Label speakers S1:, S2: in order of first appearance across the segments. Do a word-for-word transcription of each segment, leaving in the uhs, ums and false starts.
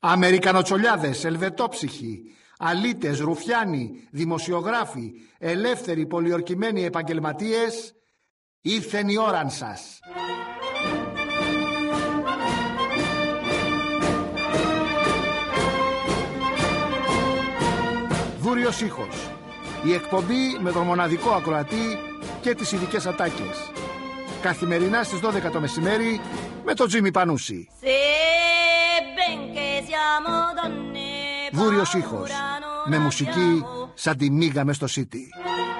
S1: Αμερικανοτσολιάδες, ελβετόψυχοι, αλήτες, ρουφιάνοι, δημοσιογράφοι, ελεύθεροι, πολιορκημένοι επαγγελματίες, ήρθεν η ώραν σας. Βούριος ήχος. Η εκπομπή με τον μοναδικό ακροατή και τις ειδικές ατάκες. Καθημερινά στις δώδεκα το μεσημέρι με τον Τζίμι Πανούση. Βούριος ήχος. Με μουσική σαν τη μίγα μες στο Σίτι.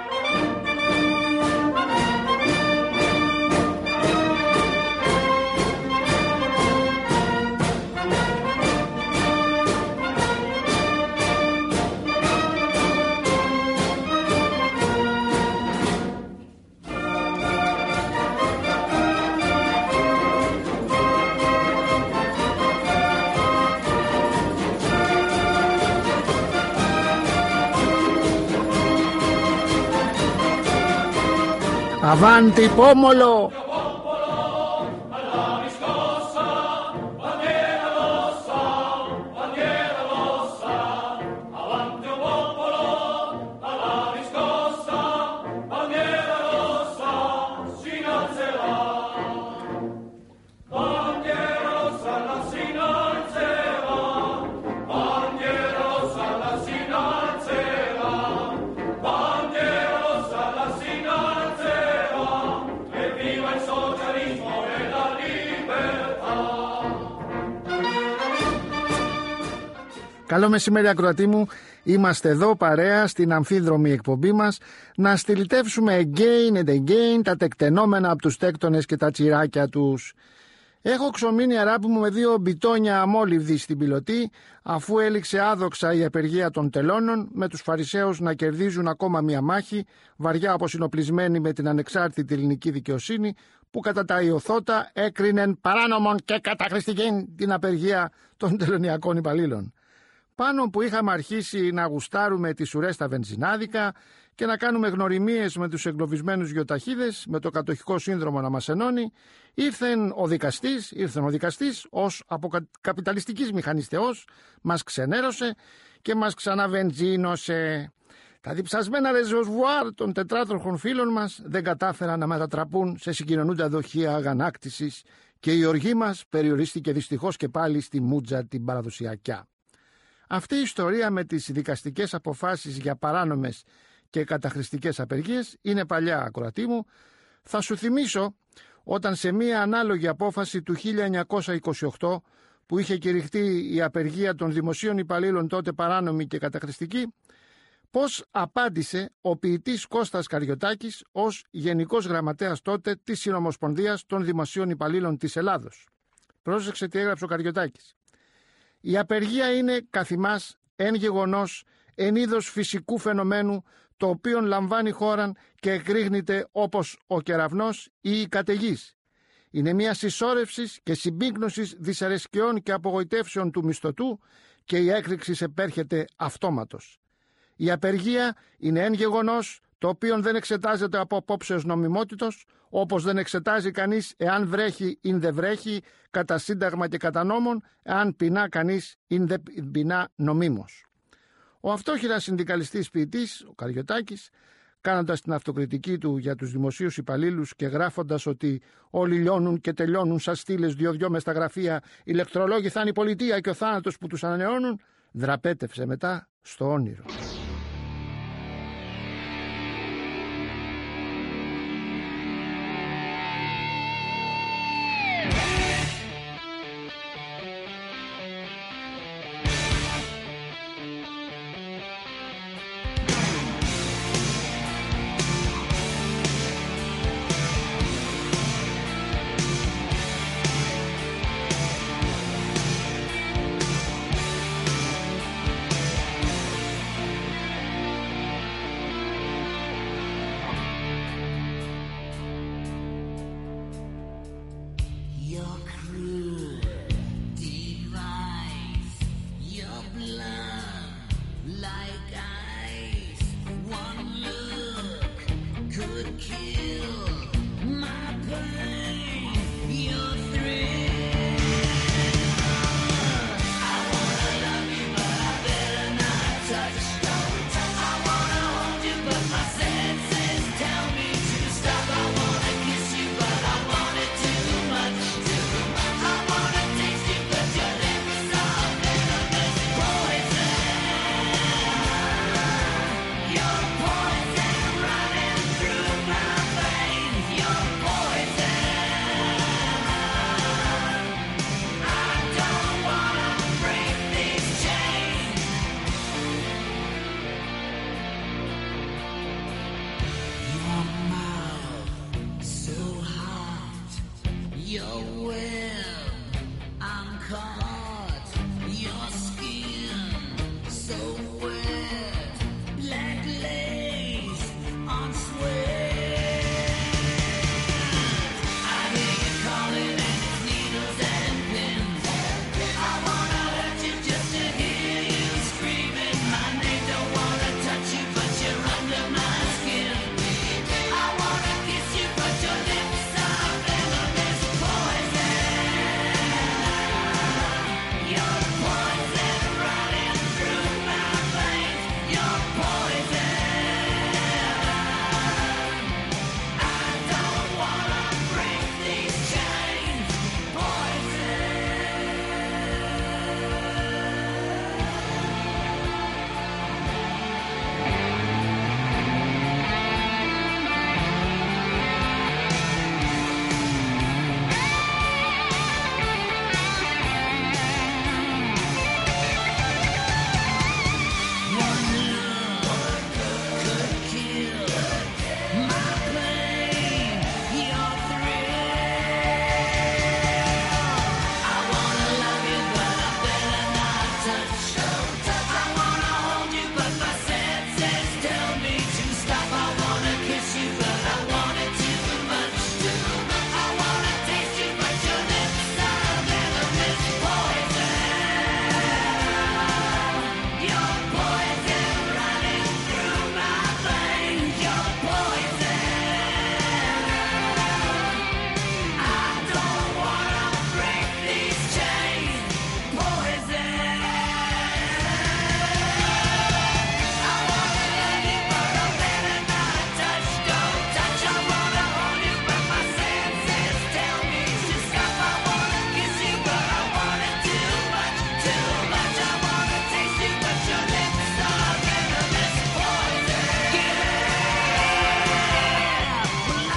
S1: Avanti pomolo! Καλό μεσημέρι ακροατή μου, είμαστε εδώ παρέα στην αμφίδρομη εκπομπή μας να στυλιτεύσουμε again and again τα τεκτενόμενα από τους τέκτονες και τα τσιράκια τους. Έχω ξομείνει αράπη μου με δύο μπιτόνια αμόλυβδη στην πιλωτή, αφού έληξε άδοξα η απεργία των τελώνων, με τους Φαρισαίους να κερδίζουν ακόμα μία μάχη, βαριά αποσυνοπλισμένη με την ανεξάρτητη ελληνική δικαιοσύνη, που κατά τα Ιωθώτα έκρινεν παράνομον και καταχρηστικήν την απεργία των τελωνιακών υπαλλήλων. Πάνω που είχαμε αρχίσει να γουστάρουμε τις ουρές στα βενζινάδικα και να κάνουμε γνωριμίες με τους εγκλωβισμένους γεωταχίδες, με το κατοχικό σύνδρομο να μας ενώνει, ήρθεν ο δικαστής, ήρθεν ο δικαστής ως από καπιταλιστικής μηχανής θεός, μας ξενέρωσε και μας ξαναβενζίνωσε. Τα διψασμένα ρεζοσβουάρ των τετράτροχων φίλων μας δεν κατάφεραν να μετατραπούν σε συγκοινωνούντα δοχεία αγανάκτησης και η οργή μας περιορίστηκε δυστυχώς και πάλι στη μούτζα την παραδοσιακιά. Αυτή η ιστορία με τις δικαστικές αποφάσεις για παράνομες και καταχρηστικές απεργίες είναι παλιά, ακροατή μου. Θα σου θυμίσω όταν σε μία ανάλογη απόφαση του χίλια εννιακόσια είκοσι οκτώ που είχε κηρυχτεί η απεργία των δημοσίων υπαλλήλων τότε παράνομη και καταχρηστική, πώς απάντησε ο ποιητής Κώστας Καριωτάκης ως Γενικός Γραμματέας τότε της Συνομοσπονδίας των Δημοσίων Υπαλλήλων της Ελλάδος. Πρόσεξε τι έγραψε ο Καριωτάκης. Η απεργία είναι καθημάς εν γεγονός, εν είδος φυσικού φαινομένου, το οποίον λαμβάνει χώραν και εκρήγνεται όπως ο κεραυνός ή η καταιγής. Είναι μια συσσόρευσης και συμπίκνωσης δυσαρεσκιών και απογοητεύσεων του μισθωτού και η έκρηξη επέρχεται αυτόματος. Η απεργία είναι εν γεγονός, το οποίον δεν εξετάζεται από απόψεως νομιμότητος, όπως δεν εξετάζει κανείς εάν βρέχει ή δεν βρέχει, κατά σύνταγμα και κατά νόμον, εάν πεινά κανείς ή δεν πεινά νομίμως. Ο αυτόχειρα συνδικαλιστής ποιητής, ο Καριωτάκης, κάνοντας την αυτοκριτική του για τους δημοσίους υπαλλήλους και γράφοντας ότι όλοι λιώνουν και τελειώνουν σαν στήλες δυο-δυο μες στα γραφεία, ηλεκτρολόγοι θα είναι η πολιτεία και ο θάνατος που τους ανανεώνουν, δραπέτευσε μετά στο όνειρο.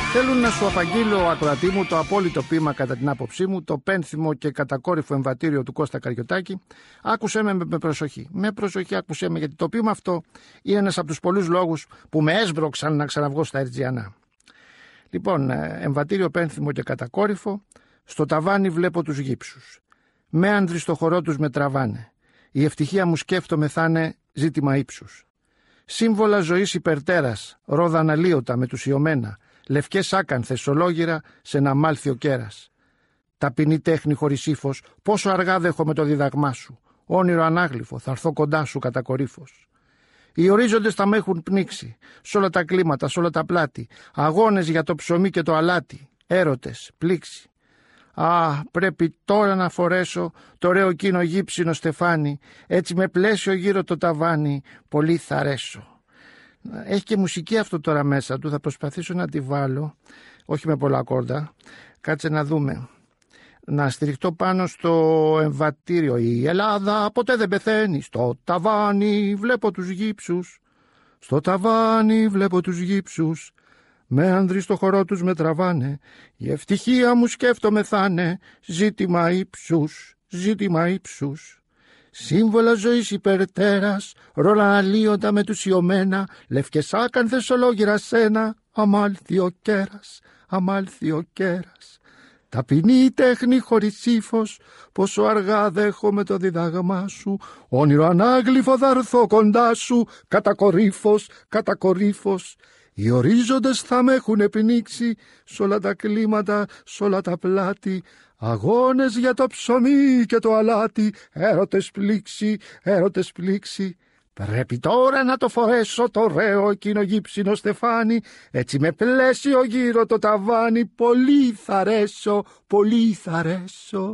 S1: Θέλουν να σου απαγγείλω, ακροατή μου, το απόλυτο ποίημα κατά την άποψή μου, το πένθυμο και κατακόρυφο εμβατήριο του Κώστα Καριωτάκη. Άκουσέ με με προσοχή. Με προσοχή άκουσέ με, γιατί το ποίημα αυτό είναι ένας από τους πολλούς λόγους που με έσβρωξαν να ξαναβγώ στα Ερτζιανά. Λοιπόν, εμβατήριο πένθυμο και κατακόρυφο. Στο ταβάνι βλέπω τους γύψους. Μέανδροι στο χορό τους με τραβάνε. Η ευτυχία μου σκέφτομαι θα είναι ζήτημα ύψους. Σύμβολα ζωής υπερτέρας, ρόδα αναλύωτα μετουσιωμένα, λευκές άκανθες ολόγυρα σε ένα μάλθιο κέρας. Ταπεινή τέχνη χωρίς ύφος, πόσο αργά δέχομαι το διδαγμά σου. Όνειρο ανάγλυφο, θα έρθω κοντά σου κατακορύφως. Οι ορίζοντες θα με έχουν πνίξει, σ' όλα τα κλίματα, σ' όλα τα πλάτη. Αγώνες για το ψωμί και το αλάτι, έρωτες, πλήξη. Α, πρέπει τώρα να φορέσω το ωραίο εκείνο γύψινο στεφάνι, έτσι με πλαίσιο γύρω το ταβάνι, πολύ θα αρέσω. Έχει και μουσική αυτό τώρα μέσα του, θα προσπαθήσω να τη βάλω, όχι με πολλά ακόρντα, κάτσε να δούμε. Να στηριχτώ πάνω στο εμβατήριο. Η Ελλάδα ποτέ δεν πεθαίνει, στο ταβάνι βλέπω τους γύψους, στο ταβάνι βλέπω τους γύψους. Μέανδροι στο χορό τους με τραβάνε, η ευτυχία μου σκέφτομαι θα είναι ζήτημα ύψους, ζήτημα ύψους. Σύμβολα ζωής υπερτέρας, ρόλα αναλύοντα μετουσιωμένα, λευκές άκανθες ολόγυρα σένα, αμάλθιο κέρας, αμάλθιο κέρας. Ταπεινή τέχνη χωρίς ύφος, πόσο αργά δέχομαι το διδάγμά σου, όνειρο ανάγλυφο θα έρθω κοντά σου, κατακορύφως, κατακορύφως. Οι ορίζοντες θα με έχουν πνίξει, σ' όλα τα κλίματα, σ' όλα τα πλάτη. Αγώνες για το ψωμί και το αλάτι, έρωτες πλήξη, έρωτες πλήξη. Πρέπει τώρα να το φορέσω το ωραίο εκείνο γύψινο στεφάνι, έτσι με πλαίσιο γύρω το ταβάνι, πολύ θα αρέσω, πολύ θα αρέσω.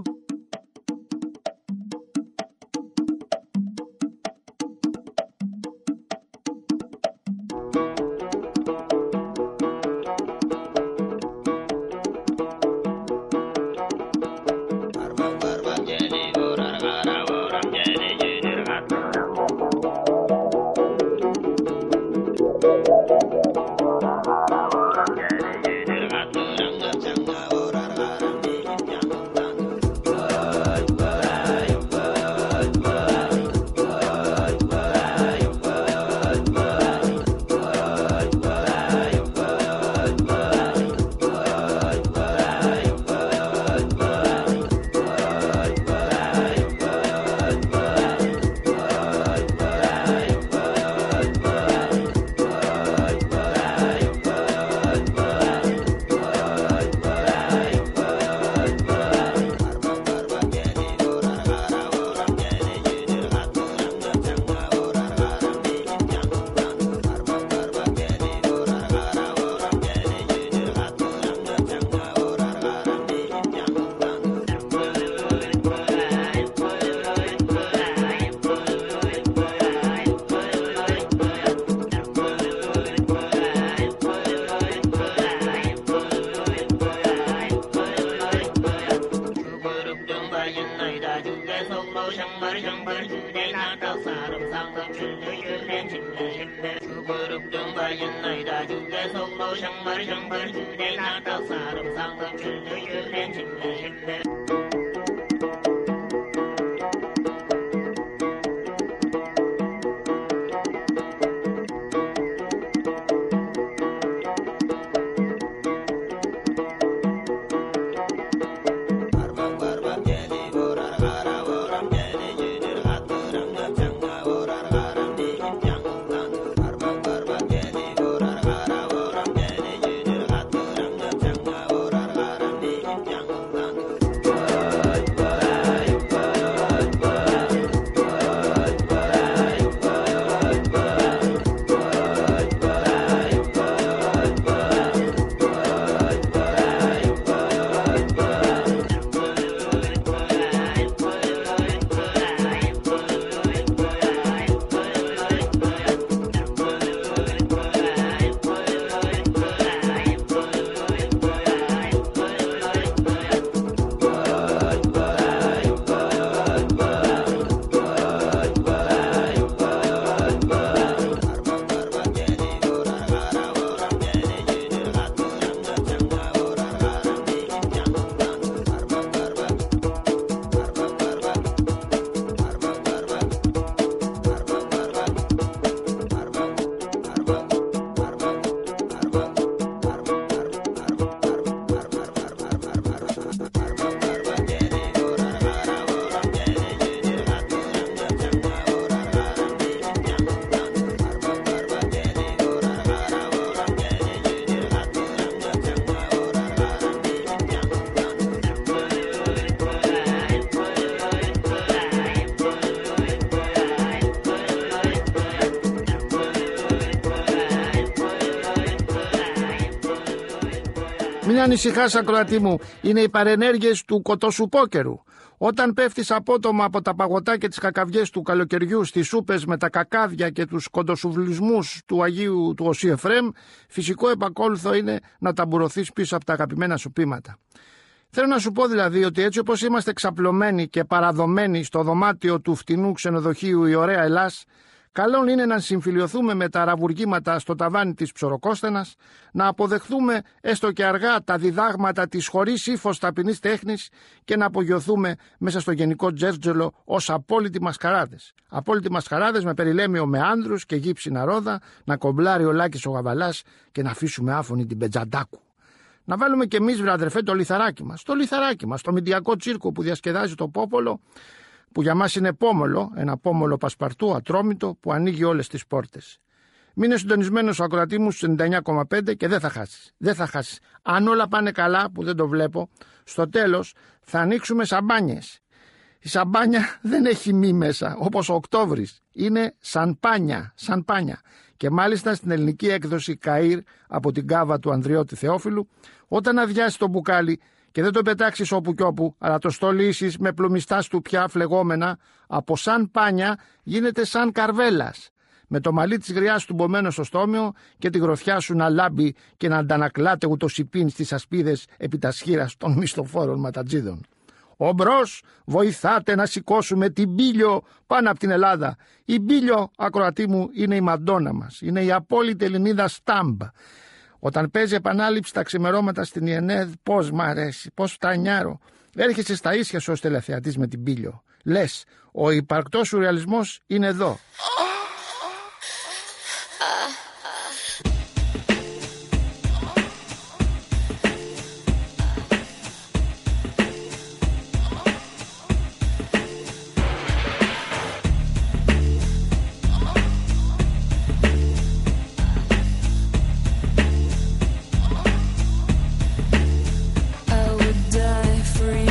S1: Μην ανησυχάς, ακροατή μου, είναι οι παρενέργειες του κοτοσουπόκερου. Όταν πέφτεις απότομα από τα παγωτά και τις κακαβιές του καλοκαιριού στις σούπες με τα κακάβια και τους κοντοσουβλισμούς του Αγίου του Οσί Εφραίμ, φυσικό επακόλουθο είναι να ταμπουρωθείς πίσω από τα αγαπημένα σου πείματα. Θέλω να σου πω δηλαδή ότι έτσι όπως είμαστε ξαπλωμένοι και παραδομένοι στο δωμάτιο του φτηνού ξενοδοχείου η ωραία Ελλάς, καλό είναι να συμφιλιωθούμε με τα ραβουργήματα στο ταβάνι της Ψωροκόστενας, να αποδεχθούμε έστω και αργά τα διδάγματα της χωρίς ύφος ταπεινής τέχνης και να απογειωθούμε μέσα στο γενικό τζέρτζελο ως απόλυτοι μασκαράδες. Απόλυτοι μασκαράδες με περιλέμιο με άνδρους και γύψινα ρόδα, να κομπλάρει ο Λάκης ο Γαβαλάς και να αφήσουμε άφωνη την Πετζαντάκου. Να βάλουμε κι εμείς, βρε αδερφέ, το λιθαράκι μας, το λιθαράκι μας, το μηντιακό τσίρκο που διασκεδάζει το πόπολο, που για μας είναι πόμολο, ένα πόμολο πασπαρτού, ατρόμητο, που ανοίγει όλες τις πόρτες. Μείνε συντονισμένος, ακροατή μου, στους ενενήντα εννιά κόμμα πέντε και δεν θα χάσεις. Δεν θα χάσεις. Αν όλα πάνε καλά, που δεν το βλέπω, στο τέλος θα ανοίξουμε σαμπάνιες. Η σαμπάνια δεν έχει μη μέσα, όπως ο Οκτώβρης. Είναι σανπάνια, σανπάνια. Και μάλιστα στην ελληνική έκδοση Καΐρ από την κάβα του Ανδριώτη Θεόφιλου, όταν αδειάσει το μπουκάλι και δεν το πετάξεις όπου κι όπου, αλλά το στολίσεις με πλουμιστά του πια φλεγόμενα, από σαν πάνια γίνεται σαν καρβέλας. Με το μαλλί της γριάς του μπωμένο στο στόμιο και τη γροθιά σου να λάμπει και να αντανακλάται ούτως υπήν στις ασπίδες επί τα σχήρας των μισθοφόρων ματατζίδων. Ομπρός, βοηθάτε να σηκώσουμε την Μπίλιο πάνω από την Ελλάδα. Η Μπίλιο, ακροατή μου, είναι η Μαντόνα μας. Είναι η απόλυτη Ελληνίδα Στάμπ. Όταν παίζει επανάληψη τα ξημερώματα στην ΙΕΝΕΔ, πώς μ' αρέσει, πώς τανιάρω. Έρχεσαι στα ίσια σου ως τηλεθεατής με την Μπίλιο. Λες, ο υπαρκτός σουρεαλισμός είναι εδώ.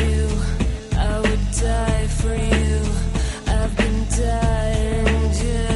S2: Die for you. I've been dying just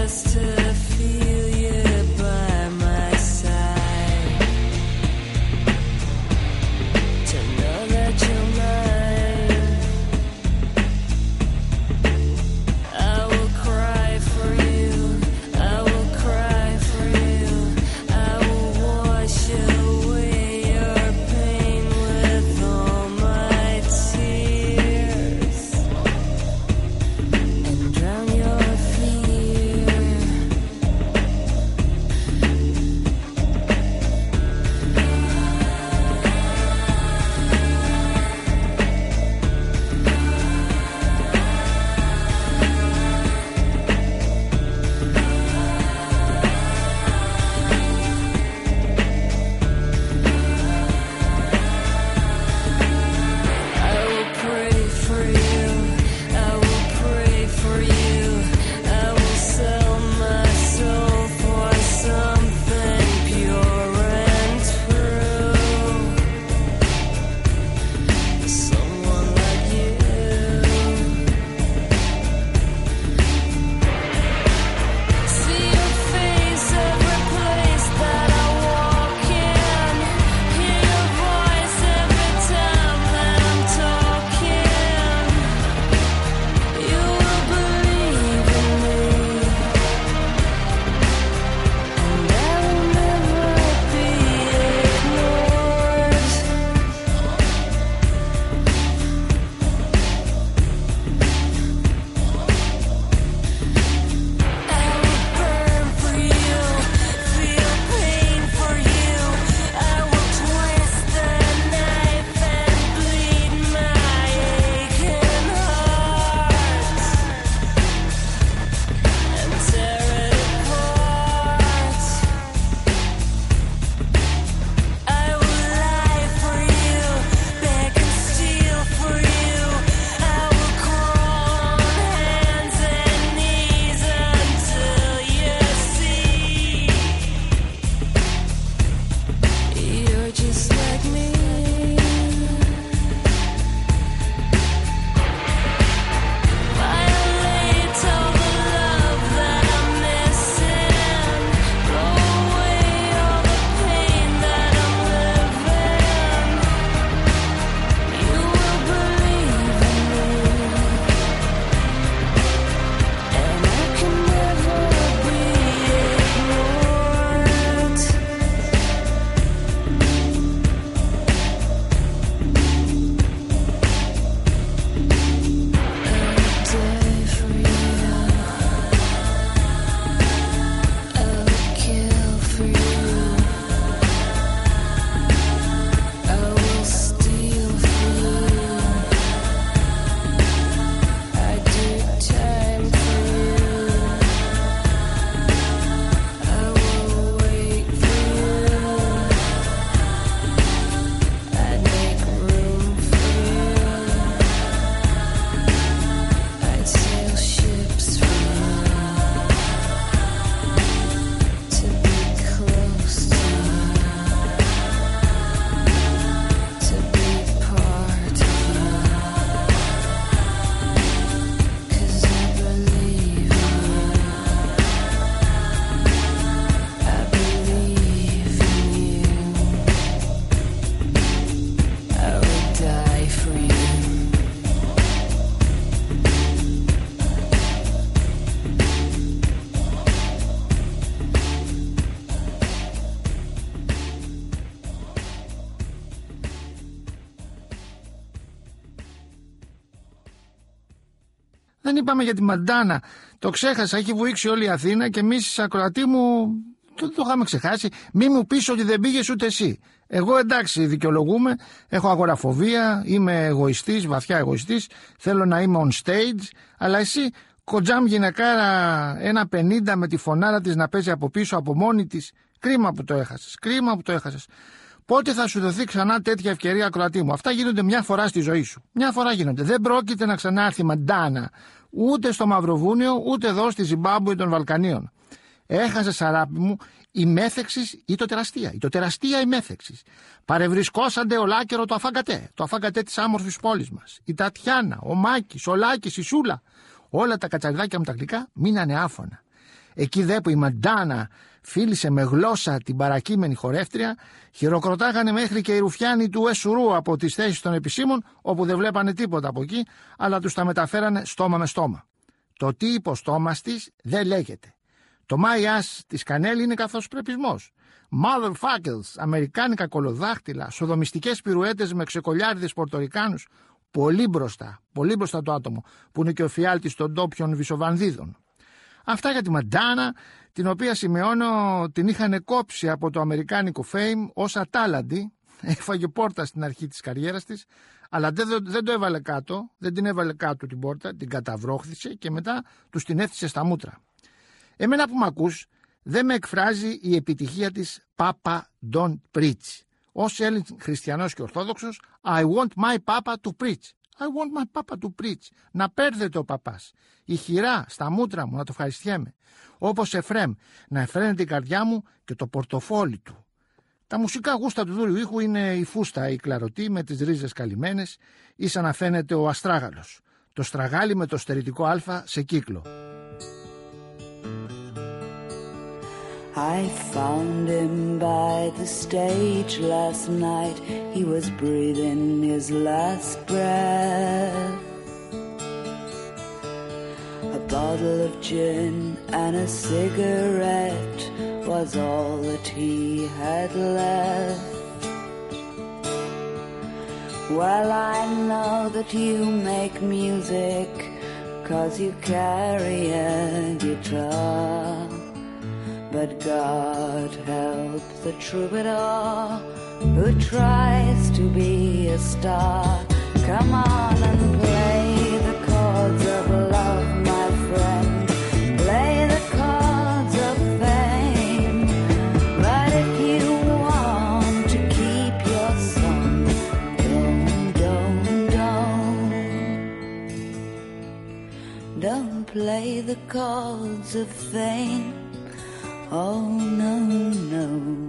S1: Δεν είπαμε για τη Μαντάνα. Το ξέχασα, έχει βουήξει όλη η Αθήνα και εμείς, ακροατή μου, το, το είχαμε ξεχάσει. Μη μου πεις ότι δεν πήγες ούτε εσύ. Εγώ εντάξει, δικαιολογούμε, έχω αγοραφοβία, είμαι εγωιστής, βαθιά εγωιστής, θέλω να είμαι on stage, αλλά εσύ κοντζάμ γυναικάρα ένα πενήντα με τη φωνάρα της να παίζει από πίσω από μόνη της. Κρίμα που το έχασες, κρίμα που το έχασες. Πότε θα σου δοθεί ξανά τέτοια ευκαιρία, ακροατή μου? Αυτά γίνονται μια φορά στη ζωή σου. Μια φορά γίνονται. Δεν πρόκειται να ξανάρθει Μαντάνα ούτε στο Μαυροβούνιο, ούτε εδώ στη Ζιμπάμπουε των Βαλκανίων. Έχασες, αράπη μου, η μέθεξης ή το τεραστία. Η το τεραστία η μέθεξης. Παρευρισκόσαντε ολάκερο το αφαγκατέ. Το αφαγκατέ της άμορφης πόλης μας. Η Τατιάνα, ο Μάκης, ο Λάκης, η Σούλα. Όλα τα κατσαριδάκια μου τα γλυκά μείνανε άφωνα. Εκεί δε που η Μαντάνα φίλησε με γλώσσα την παρακείμενη χορεύτρια, χειροκροτάγανε μέχρι και οι ρουφιάνοι του Εσουρού από τις θέσεις των επισήμων, όπου δεν βλέπανε τίποτα από εκεί, αλλά τους τα μεταφέρανε στόμα με στόμα. Το τι υποστόμας της δεν λέγεται. Το my ass της Κανέλη είναι καθώς πρεπισμός. Motherfuckers, αμερικάνικα κολοδάχτυλα, σοδομιστικές πυρουέτες με ξεκολιάριδες Πορτορικάνους. Πολύ μπροστά, πολύ μπροστά το άτομο, που είναι και ο φιάλτης των ντόπιων βυσοβανδίδων. Αυτά για τη Μαντάνα, την οποία σημειώνω την είχαν κόψει από το αμερικάνικο fame ως ατάλαντη. Έφαγε πόρτα στην αρχή της καριέρας της, αλλά δεν, δεν το έβαλε κάτω, δεν την έβαλε κάτω την πόρτα, την καταβρόχθησε και μετά τους την έφτιασε στα μούτρα. Εμένα που μ' ακούς, δεν με εκφράζει η επιτυχία της Papa Don't Preach. Ως Έλλην χριστιανός και ορθόδοξος, I want my Papa to preach. I want my Papa to preach. Να πέρδεται ο παπάς. Η χειρά στα μούτρα μου να το ευχαριστιέμαι. Όπως Εφρέμ, να εφραίνεται η καρδιά μου και το πορτοφόλι του. Τα μουσικά γούστα του δούριου ήχου είναι η φούστα, η κλαρωτή με τις ρίζες καλυμμένες, ή σαν να φαίνεται ο αστράγαλος. Το στραγάλι με το στερητικό α σε κύκλο.
S2: I found him by the stage last night. He was breathing his last breath. A bottle of gin and a cigarette was all that he had left. Well, I know that you make music 'cause you carry a guitar. But God help the troubadour who tries to be a star. Come on and play the chords of love, my friend. Play the chords of fame. But if you want to keep your song, don't, don't, don't. Don't play the chords of fame. Oh, no, no.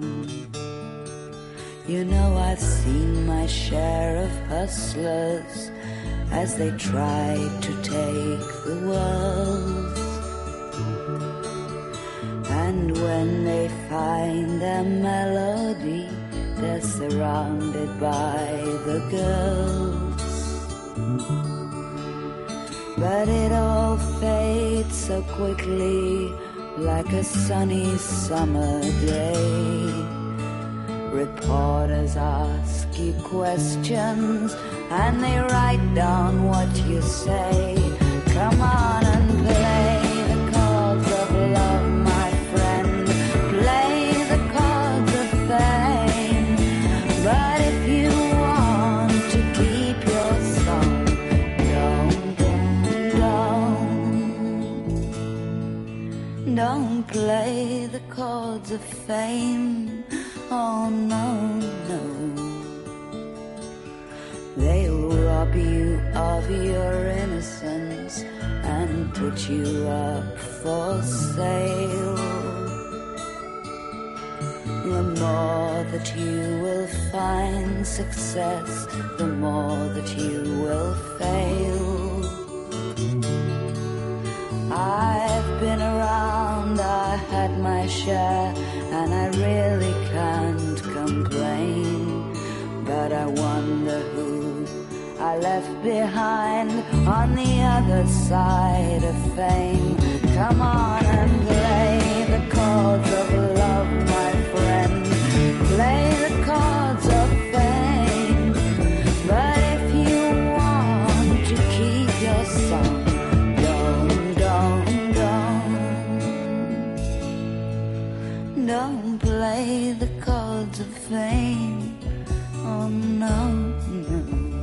S2: You know I've seen my share of hustlers as they try to take the world. And when they find their melody, they're surrounded by the girls. But it all fades so quickly, like a sunny summer day. Reporters ask you questions and they write down what you say. Come on and play the chords of love, my friend. Play the chords of fame. But if you want to keep your song, don't, don't, don't. Don't play the chords of fame. Oh no, no. They'll rob you of your innocence and put you up for sale. The more that you will find success, the more that you will fail. I've been around, I had my share, and I really can't complain. But I wonder who I left behind on the other side of fame. Come on and play the chords of love, my friend. Play the chords of fame. But if you want to keep your song, don't clouds of fame. Oh no, no.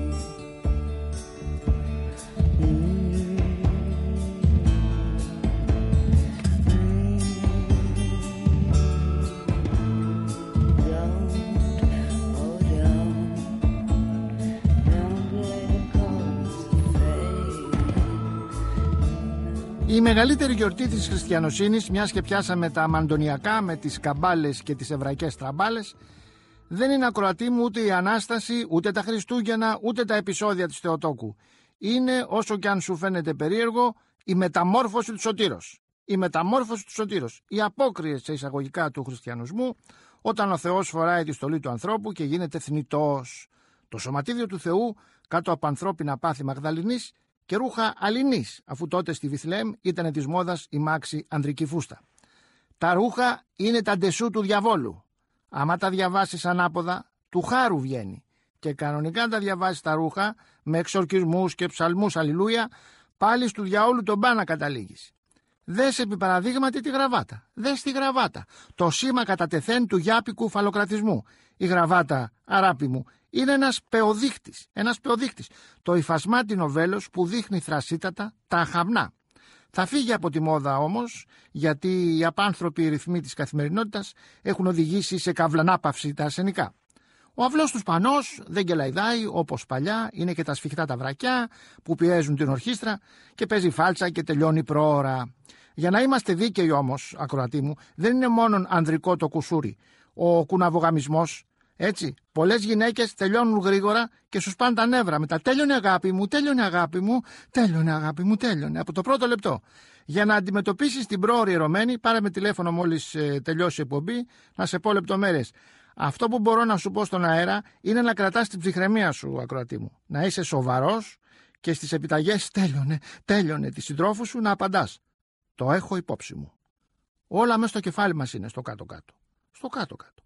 S1: Η μεγαλύτερη γιορτή της χριστιανοσύνης, μιας και πιάσαμε τα μαντωνιακά με τις καμπάλες και τις εβραϊκές τραμπάλες, δεν είναι, ακροατή μου, ούτε η Ανάσταση, ούτε τα Χριστούγεννα, ούτε τα επεισόδια της Θεοτόκου. Είναι, όσο και αν σου φαίνεται περίεργο, η μεταμόρφωση του Σωτήρος. Η μεταμόρφωση του Σωτήρος. Οι απόκριες σε εισαγωγικά του χριστιανισμού, όταν ο Θεός φοράει τη στολή του ανθρώπου και γίνεται θνητός. Το σωματίδιο του Θεού κάτω από ανθρώπινα πάθη Μαγδαληνής και ρούχα αληνής, αφού τότε στη Βιθλεέμ ήταν της μόδας η μάξι ανδρική φούστα. Τα ρούχα είναι τα ντεσού του διαβόλου. Άμα τα διαβάσεις ανάποδα, του χάρου βγαίνει. Και κανονικά τα διαβάσεις τα ρούχα με εξορκισμούς και ψαλμούς αλληλούια, πάλι του διαόλου τον πάνα καταλήγεις. Δες επί παραδείγματι τη γραβάτα. Δες τη γραβάτα. Το σήμα κατά τεθέν του γιάπικου φαλοκρατισμού. Η γραβάτα, αράπη μου, είναι ένας πεοδείχτης. Ένας πεοδείχτης. Το υφασμάτινο βέλος που δείχνει θρασίτατα τα αχαμνά. Θα φύγει από τη μόδα όμως, γιατί οι απάνθρωποι ρυθμοί της καθημερινότητας έχουν οδηγήσει σε καυλανάπαυση τα αρσενικά. Ο αυλός του Σπανός δεν κελαϊδάει όπως παλιά, είναι και τα σφιχτά τα βρακιά που πιέζουν την ορχήστρα και παίζει φάλτσα και τελειώνει προώρα. Για να είμαστε δίκαιοι όμως, ακροατή μου, δεν είναι μόνο ανδρικό το κουσούρι, ο κουναβογαμισμός. Έτσι, πολλές γυναίκες τελειώνουν γρήγορα και σου σπάνε τα νεύρα. Μετά τέλειωνε αγάπη μου, τέλειωνε αγάπη μου, τέλειωνε αγάπη μου, τέλειωνε. Από το πρώτο λεπτό. Για να αντιμετωπίσεις την πρόωρη ερωμένη, πάρε με τηλέφωνο μόλις ε, τελειώσει η εκπομπή, να σε πω λεπτομέρειες. Αυτό που μπορώ να σου πω στον αέρα είναι να κρατάς την ψυχραιμία σου, ακροατή μου. Να είσαι σοβαρός και στις επιταγές τέλειωνε, τέλειωνε τη συντρόφου σου να απαντάς. Το έχω υπόψη μου. Όλα μέσα στο κεφάλι μας είναι στο κάτω-κάτω. Στο κάτω-κάτω.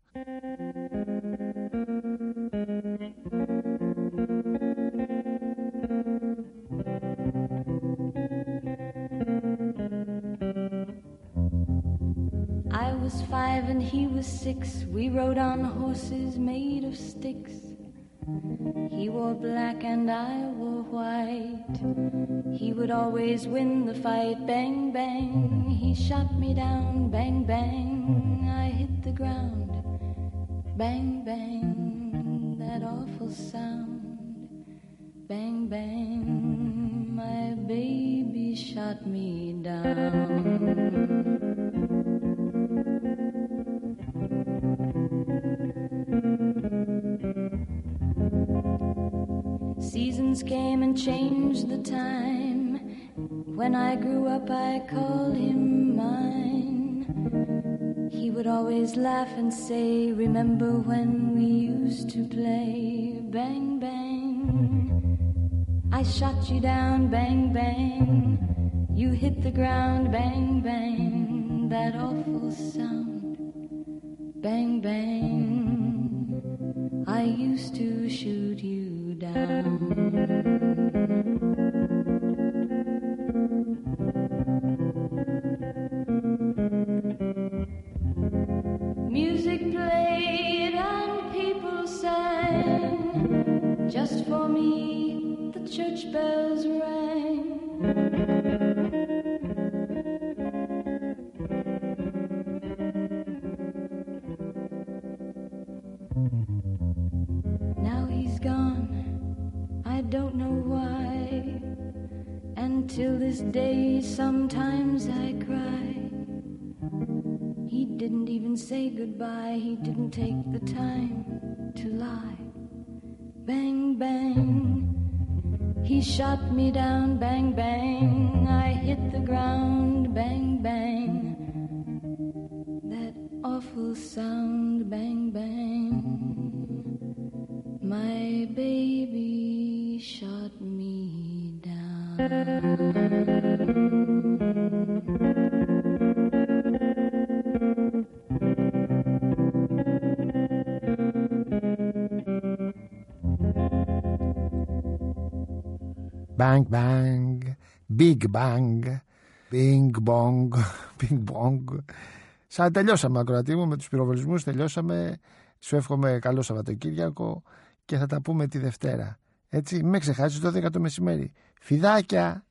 S2: I was five and he was six. We rode on horses made of sticks. He wore black and I wore white. He would always win the fight. Bang, bang, he shot me down. Bang, bang, I hit the ground. Bang, bang, that awful sound. Bang, bang, my baby shot me down. Seasons came and changed the time. When I grew up I called him mine. He would always laugh and say, remember when we used to play? Bang, bang, I shot you down. Bang, bang, you hit the ground. Bang, bang, that awful sound. Bang, bang, I used to shoot you down. Music played and people sang. Just for me the church bells rang. Now he's gone, I don't know why. And till this day sometimes I cry. He didn't even say goodbye. He didn't take the time to lie. Bang, bang, he shot me down. Bang, bang, I hit the ground. Bang, bang, that awful sound. Bang, bang, my baby shot me down.
S1: Bang, bang, big bang, bing bong, bing bong. Σαν τελειώσαμε, ακροατή μου, με τους πυροβολισμούς, τελειώσαμε. Σου εύχομαι καλό Σαββατοκύριακο και θα τα πούμε τη Δευτέρα. Έτσι, μην με ξεχάσεις δώδεκα το μεσημέρι. Φιδάκια!